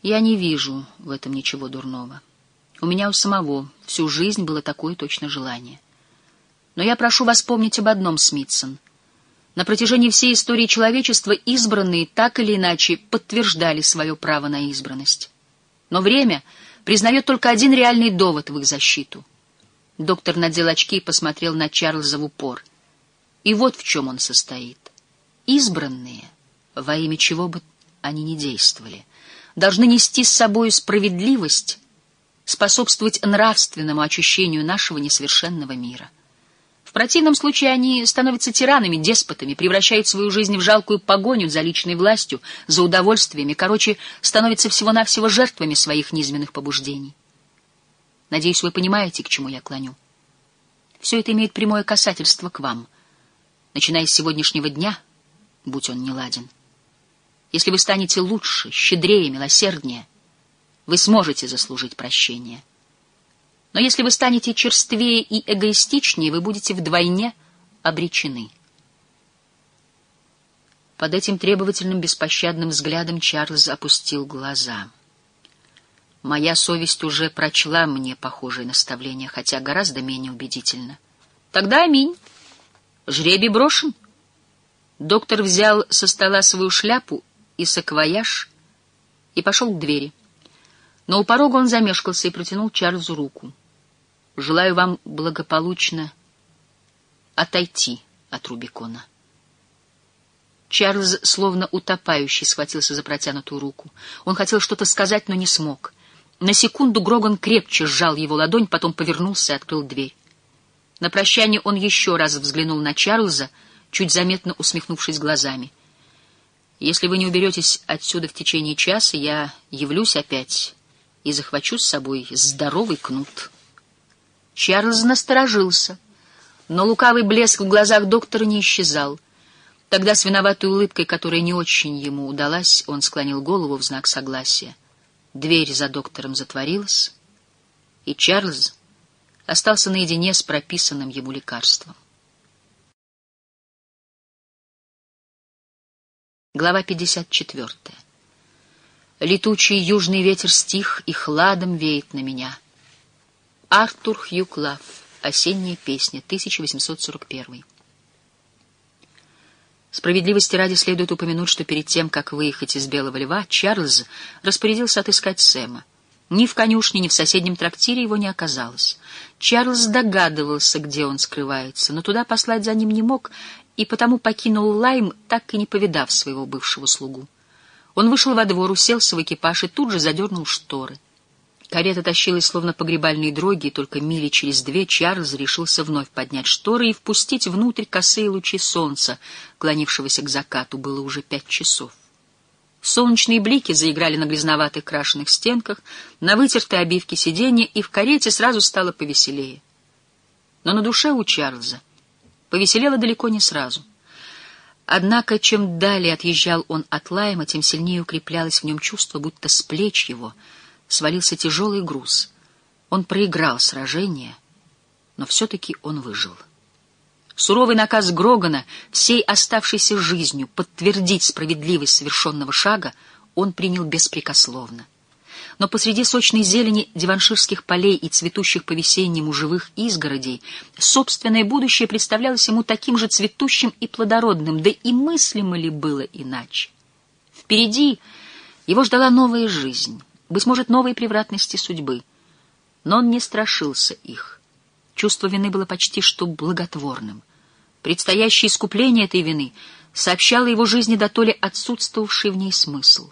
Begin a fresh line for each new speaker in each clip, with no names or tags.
Я не вижу в этом ничего дурного. У меня у самого всю жизнь было такое точно желание. Но я прошу вас помнить об одном, Смитсон. На протяжении всей истории человечества избранные так или иначе подтверждали свое право на избранность. Но время признает только один реальный довод в их защиту. Доктор надел очки и посмотрел на Чарльза в упор. И вот в чем он состоит. Избранные, во имя чего бы они ни действовали, должны нести с собой справедливость, способствовать нравственному очищению нашего несовершенного мира. В противном случае они становятся тиранами, деспотами, превращают свою жизнь в жалкую погоню за личной властью, за удовольствиями, короче, становятся всего-навсего жертвами своих низменных побуждений. Надеюсь, вы понимаете, к чему я клоню. Все это имеет прямое касательство к вам, начиная с сегодняшнего дня, будь он неладен. Если вы станете лучше, щедрее, милосерднее, вы сможете заслужить прощение. Но если вы станете черствее и эгоистичнее, вы будете вдвойне обречены. Под этим требовательным, беспощадным взглядом Чарльз опустил глаза. Моя совесть уже прочла мне похожие наставления, хотя гораздо менее убедительно. Тогда аминь. Жребий брошен. Доктор взял со стола свою шляпу и саквояж и пошел к двери. Но у порога он замешкался и протянул Чарльзу руку. «Желаю вам благополучно отойти от Рубикона». Чарльз, словно утопающий, схватился за протянутую руку. Он хотел что-то сказать, но не смог. На секунду Гроган крепче сжал его ладонь, потом повернулся и открыл дверь. На прощание он еще раз взглянул на Чарльза, чуть заметно усмехнувшись глазами. «Если вы не уберетесь отсюда в течение часа, я явлюсь опять и захвачу с собой здоровый кнут». Чарльз насторожился, но лукавый блеск в глазах доктора не исчезал. Тогда с виноватой улыбкой, которая не очень ему удалась, он склонил голову в знак согласия. Дверь за доктором затворилась, и Чарльз остался наедине с прописанным ему лекарством. Глава 54. Летучий южный ветер стих и хладом веет на меня. Артур Хью Клав. Осенняя песня. 1841. Справедливости ради следует упомянуть, что перед тем, как выехать из Белого Льва, Чарльз распорядился отыскать Сэма. Ни в конюшне, ни в соседнем трактире его не оказалось. Чарльз догадывался, где он скрывается, но туда послать за ним не мог, и потому покинул Лайм, так и не повидав своего бывшего слугу. Он вышел во двор, уселся в экипаж и тут же задернул шторы. Карета тащилась, словно погребальные дроги, и только мили через две Чарльз решился вновь поднять шторы и впустить внутрь косые лучи солнца, клонившегося к закату. Было уже 5 часов. Солнечные блики заиграли на грязноватых крашеных стенках, на вытертой обивке сиденья, и в карете сразу стало повеселее. Но на душе у Чарльза повеселело далеко не сразу. Однако, чем далее отъезжал он от Лайма, тем сильнее укреплялось в нем чувство, будто с плеч его свалился тяжелый груз. Он проиграл сражение, но все-таки он выжил. Суровый наказ Грогана всей оставшейся жизнью подтвердить справедливость совершенного шага он принял беспрекословно. Но посреди сочной зелени диванширских полей и цветущих по весеннему живых изгородей собственное будущее представлялось ему таким же цветущим и плодородным, да и мыслимо ли было иначе? Впереди его ждала новая жизнь, быть может, новые превратности судьбы, но он не страшился их. Чувство вины было почти что благотворным. Предстоящее искупление этой вины сообщало его жизни дотоле отсутствовавший в ней смысл.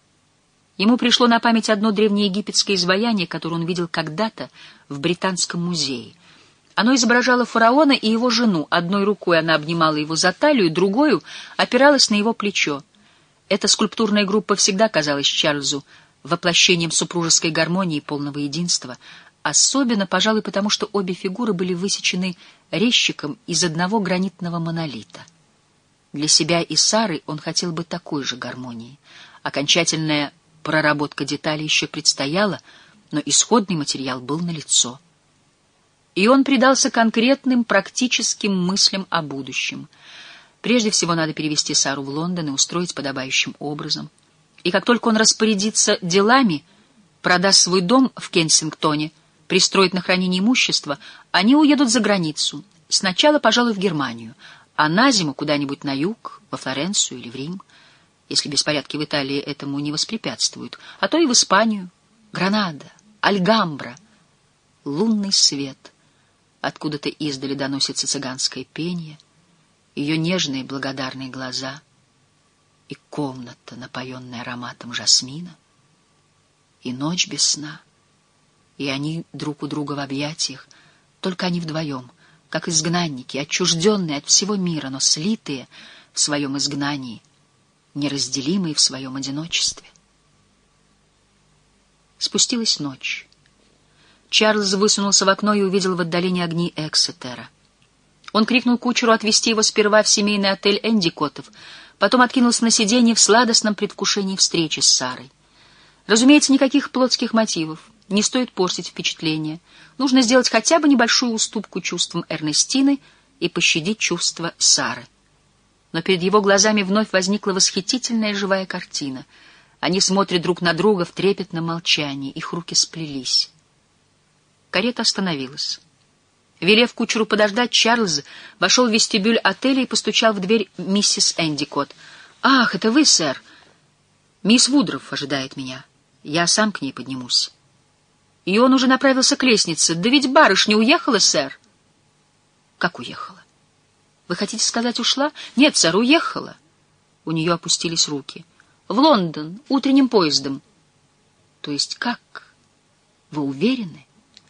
Ему пришло на память одно древнеегипетское изваяние, которое он видел когда-то в Британском музее. Оно изображало фараона и его жену. Одной рукой она обнимала его за талию, другою опиралась на его плечо. Эта скульптурная группа всегда казалась Чарльзу воплощением супружеской гармонии и полного единства, особенно, пожалуй, потому что обе фигуры были высечены резчиком из одного гранитного монолита. Для себя и Сары он хотел бы такой же гармонии. Окончательная проработка деталей еще предстояла, но исходный материал был налицо. И он предался конкретным практическим мыслям о будущем. Прежде всего надо перевести Сару в Лондон и устроить подобающим образом. И как только он распорядится делами, продаст свой дом в Кенсингтоне, пристроит на хранение имущества, они уедут за границу. Сначала, пожалуй, в Германию, а на зиму куда-нибудь на юг, во Флоренцию или в Рим, если беспорядки в Италии этому не воспрепятствуют, а то и в Испанию, Гранада, Альгамбра, лунный свет. Откуда-то издали доносится цыганское пение, ее нежные благодарные глаза и комната, напоенная ароматом жасмина, и ночь без сна, и они друг у друга в объятиях, только они вдвоем, как изгнанники, отчужденные от всего мира, но слитые в своем изгнании, неразделимые в своем одиночестве. Спустилась ночь. Чарльз высунулся в окно и увидел в отдалении огни Эксетера. Он крикнул кучеру отвезти его сперва в семейный отель Эндикотов, потом откинулся на сиденье в сладостном предвкушении встречи с Сарой. Разумеется, никаких плотских мотивов. Не стоит портить впечатление. Нужно сделать хотя бы небольшую уступку чувствам Эрнестины и пощадить чувства Сары. Но перед его глазами вновь возникла восхитительная живая картина. Они смотрят друг на друга в трепетном молчании, их руки сплелись. Карета остановилась. Велев кучеру подождать, Чарльз вошел в вестибюль отеля и постучал в дверь миссис Эндикот. «Ах, это вы, сэр! Мисс Вудров ожидает меня. Я сам к ней поднимусь». И он уже направился к лестнице. «Да ведь барышня уехала, сэр!» «Как уехала? Вы хотите сказать, ушла?» «Нет, сэр, уехала». У нее опустились руки. «В Лондон, утренним поездом». «То есть как? Вы уверены?»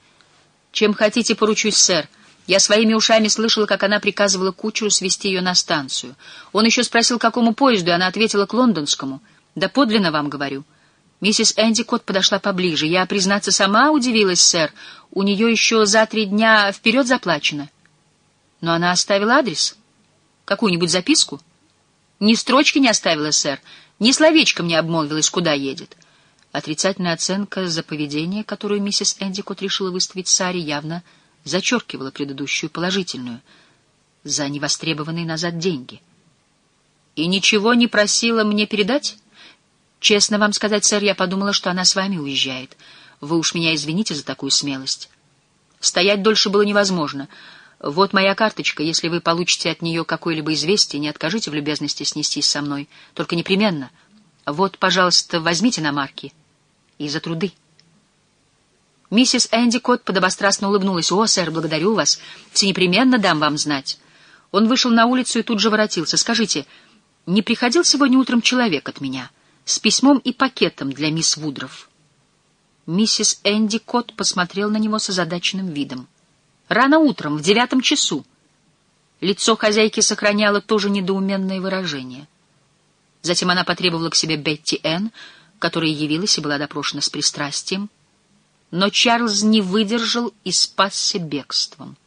«Чем хотите, поручусь, сэр. Я своими ушами слышала, как она приказывала кучеру свезти ее на станцию. Он еще спросил, к какому поезду, и она ответила, к лондонскому. Да подлинно вам говорю». Миссис Эндикот подошла поближе. «Я, признаться, сама удивилась, сэр. У нее еще за 3 дня вперед заплачено». «Но она оставила адрес? Какую-нибудь записку?» «Ни строчки не оставила, сэр. Ни словечком не обмолвилась, куда едет». Отрицательная оценка за поведение, которую миссис Эндикот решила выставить Саре, явно зачеркивала предыдущую положительную за невостребованные назад деньги. «И ничего не просила мне передать?» «Честно вам сказать, сэр, я подумала, что она с вами уезжает. Вы уж меня извините за такую смелость. Стоять дольше было невозможно. Вот моя карточка. Если вы получите от нее какое-либо известие, не откажите в любезности снестись со мной. Только непременно. Вот, пожалуйста, возьмите на марки. И за труды». Миссис Эндикот подобострастно улыбнулась. «О, сэр, благодарю вас. Все непременно дам вам знать». Он вышел на улицу и тут же воротился. «Скажите, не приходил сегодня утром человек от меня с письмом и пакетом для мисс Вудров?» Миссис Эндикот посмотрел на него с озадаченным видом. «Рано утром, в 9 часу». Лицо хозяйки сохраняло тоже недоуменное выражение. Затем она потребовала к себе Бетти Энн, которая явилась и была допрошена с пристрастием. Но Чарльз не выдержал и спасся бегством.